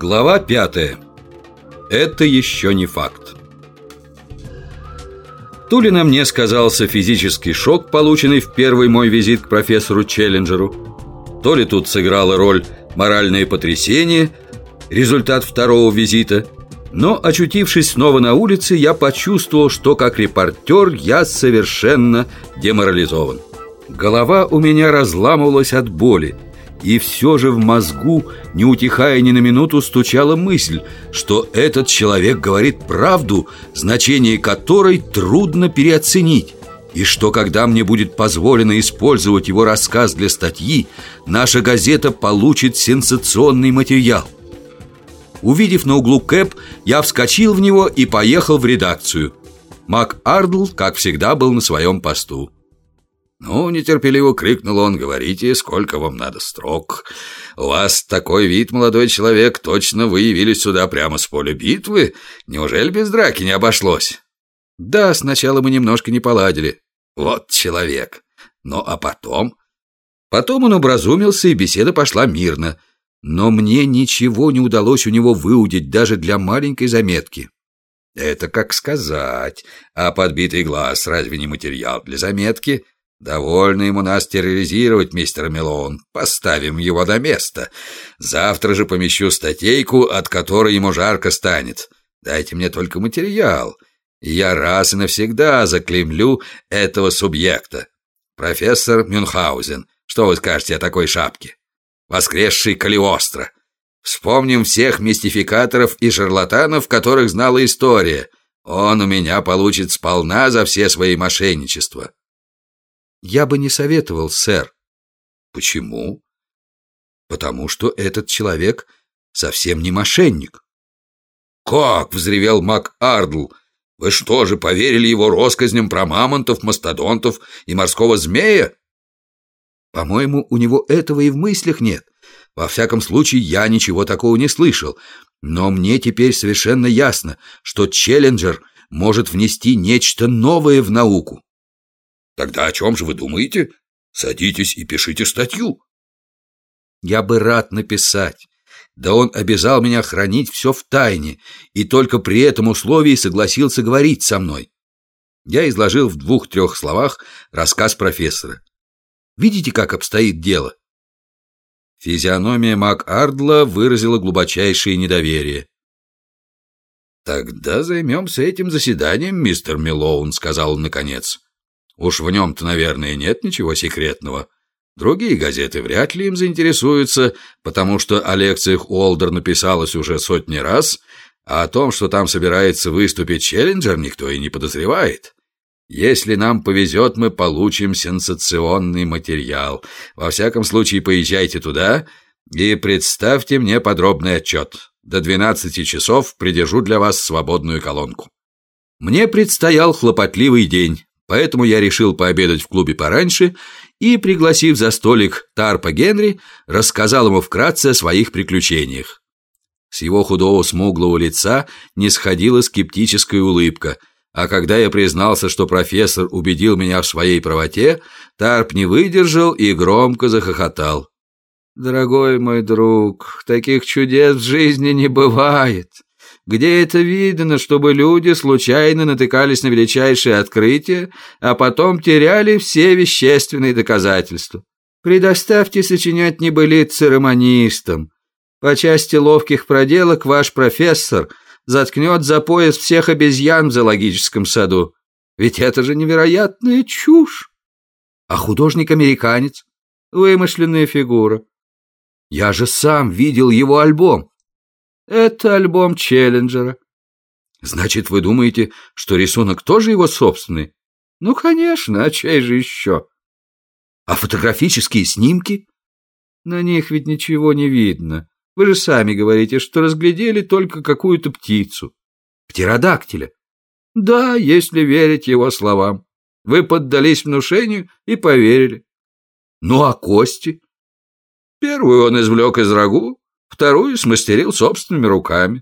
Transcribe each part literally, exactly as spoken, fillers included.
Глава пятая. Это еще не факт. То ли на мне сказался физический шок, полученный в первый мой визит к профессору Челленджеру, то ли тут сыграла роль моральное потрясение, результат второго визита. Но, очутившись снова на улице, я почувствовал, что как репортер я совершенно деморализован. Голова у меня разламывалась от боли, и все же в мозгу, не утихая ни на минуту, стучала мысль, что этот человек говорит правду, значение которой трудно переоценить, и что когда мне будет позволено использовать его рассказ для статьи, наша газета получит сенсационный материал. Увидев на углу кэб, я вскочил в него и поехал в редакцию. МакАрдл, как всегда, был на своем посту. «Ну, нетерпеливо крикнул он, говорите, сколько вам надо строк. У вас такой вид, молодой человек, точно вы явились сюда прямо с поля битвы? Неужели без драки не обошлось?» «Да, сначала мы немножко не поладили». «Вот человек. Ну, а потом?» Потом он образумился, и беседа пошла мирно. Но мне ничего не удалось у него выудить даже для маленькой заметки. «Это как сказать. А подбитый глаз разве не материал для заметки?» «Довольно ему нас терроризировать, мистер Мелоун. Поставим его на место. Завтра же помещу статейку, от которой ему жарко станет. Дайте мне только материал, и я раз и навсегда заклеймлю этого субъекта. Профессор Мюнхгаузен. Что вы скажете о такой шапке? Воскресший Калиостро. Вспомним всех мистификаторов и шарлатанов, которых знала история. Он у меня получит сполна за все свои мошенничества». «Я бы не советовал, сэр». «Почему?» «Потому что этот человек совсем не мошенник». «Как?» — взревел МакАрдл. «Вы что же, поверили его россказням про мамонтов, мастодонтов и морского змея?» «По-моему, у него этого и в мыслях нет. Во всяком случае, я ничего такого не слышал. Но мне теперь совершенно ясно, что Челленджер может внести нечто новое в науку». «Тогда о чем же вы думаете? Садитесь и пишите статью». «Я бы рад написать. Да он обязал меня хранить все в тайне, и только при этом условии согласился говорить со мной». Я изложил в двух-трех словах рассказ профессора. Видите, как обстоит дело? Физиономия МакАрдла выразила глубочайшее недоверие. «Тогда займемся этим заседанием, мистер Мелоун», — сказал он наконец. «Уж в нем-то, наверное, нет ничего секретного. Другие газеты вряд ли им заинтересуются, потому что о лекциях Уолдерна написалось уже сотни раз, а о том, что там собирается выступить Челленджер, никто и не подозревает. Если нам повезет, мы получим сенсационный материал. Во всяком случае, поезжайте туда и представьте мне подробный отчет. До двенадцати часов придержу для вас свободную колонку». Мне предстоял хлопотливый день. Поэтому я решил пообедать в клубе пораньше и, пригласив за столик Тарпа Генри, рассказал ему вкратце о своих приключениях. С его худого смуглого лица не сходила скептическая улыбка, а когда я признался, что профессор убедил меня в своей правоте, Тарп не выдержал и громко захохотал. «Дорогой мой друг, таких чудес в жизни не бывает. Где это видно, чтобы люди случайно натыкались на величайшие открытия, а потом теряли все вещественные доказательства? Предоставьте сочинять небылицы романистам. По части ловких проделок ваш профессор заткнет за пояс всех обезьян в зоологическом саду. Ведь это же невероятная чушь. А художник-американец? Вымышленная фигура. Я же сам видел его альбом. Это альбом Челленджера». «Значит, вы думаете, что рисунок тоже его собственный?» «Ну, конечно, а чей же еще?» «А фотографические снимки?» «На них ведь ничего не видно. Вы же сами говорите, что разглядели только какую-то птицу». «Птеродактиля?» «Да, если верить его словам. Вы поддались внушению и поверили». «Ну, а кости?» «Первую он извлек из рагу, вторую смастерил собственными руками.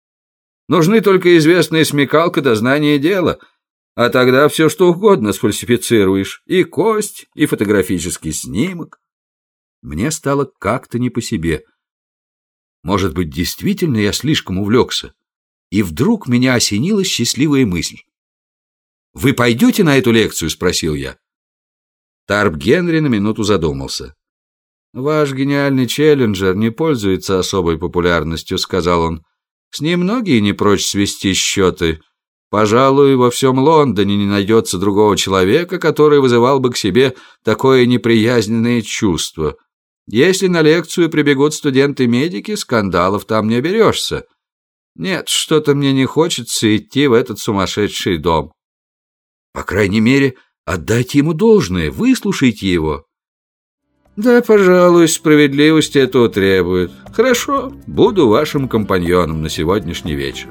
Нужны только известная смекалка да знание дела, а тогда все что угодно сфальсифицируешь, и кость, и фотографический снимок». Мне стало как-то не по себе. Может быть, действительно я слишком увлекся? И вдруг меня осенила счастливая мысль. «Вы пойдете на эту лекцию?» — спросил я. Тарп Генри на минуту задумался. «Ваш гениальный Челленджер не пользуется особой популярностью», — сказал он. «С ним многие не прочь свести счеты. Пожалуй, во всем Лондоне не найдется другого человека, который вызывал бы к себе такое неприязненное чувство. Если на лекцию прибегут студенты-медики, скандалов там не оберешься. Нет, что-то мне не хочется идти в этот сумасшедший дом». «По крайней мере, отдайте ему должное, выслушайте его». «Да, пожалуй, справедливость этого требует. Хорошо, буду вашим компаньоном на сегодняшний вечер».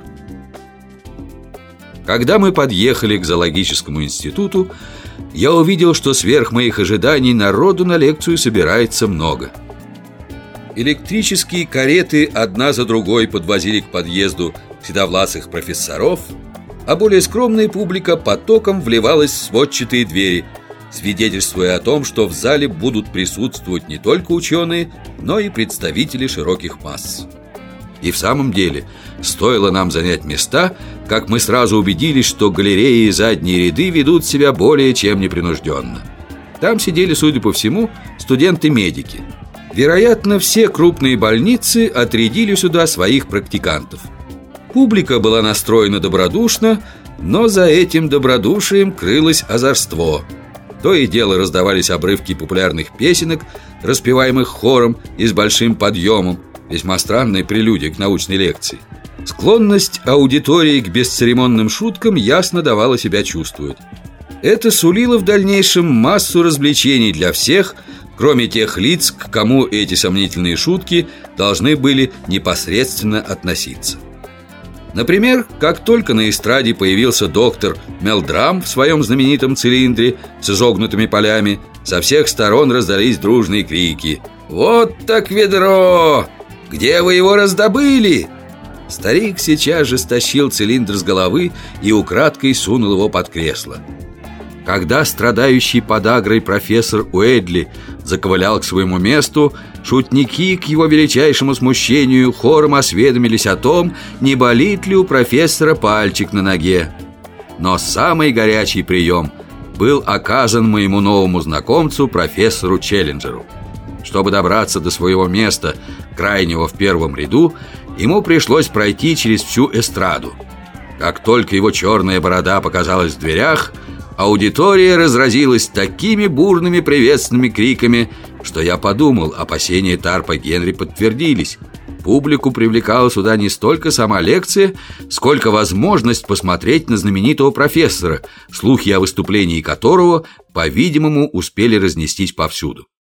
Когда мы подъехали к зоологическому институту, я увидел, что сверх моих ожиданий народу на лекцию собирается много. Электрические кареты одна за другой подвозили к подъезду седовласых профессоров, а более скромная публика потоком вливалась в сводчатые двери, свидетельствуя о том, что в зале будут присутствовать не только ученые, но и представители широких масс. И в самом деле, стоило нам занять места, как мы сразу убедились, что галереи и задние ряды ведут себя более чем непринужденно. Там сидели, судя по всему, студенты-медики. Вероятно, все крупные больницы отрядили сюда своих практикантов. Публика была настроена добродушно, но за этим добродушием крылось озорство. То и дело раздавались обрывки популярных песенок, распеваемых хором и с большим подъемом, весьма странная прелюдия к научной лекции. Склонность аудитории к бесцеремонным шуткам ясно давала себя чувствовать. Это сулило в дальнейшем массу развлечений для всех, кроме тех лиц, к кому эти сомнительные шутки должны были непосредственно относиться. Например, как только на эстраде появился доктор Мелдрам в своем знаменитом цилиндре с изогнутыми полями, со всех сторон раздались дружные крики: «Вот так ведро! Где вы его раздобыли?» Старик сейчас же стащил цилиндр с головы и украдкой сунул его под кресло. Когда страдающий подагрой профессор Уэдли заковылял к своему месту, шутники, к его величайшему смущению, хором осведомились о том, не болит ли у профессора пальчик на ноге. Но самый горячий прием был оказан моему новому знакомцу, профессору Челленджеру. Чтобы добраться до своего места, крайнего в первом ряду, ему пришлось пройти через всю эстраду. Как только его черная борода показалась в дверях, аудитория разразилась такими бурными приветственными криками, что я подумал, опасения Тарпа Генри подтвердились. Публику привлекала сюда не столько сама лекция, сколько возможность посмотреть на знаменитого профессора, слухи о выступлении которого, по-видимому, успели разнестись повсюду.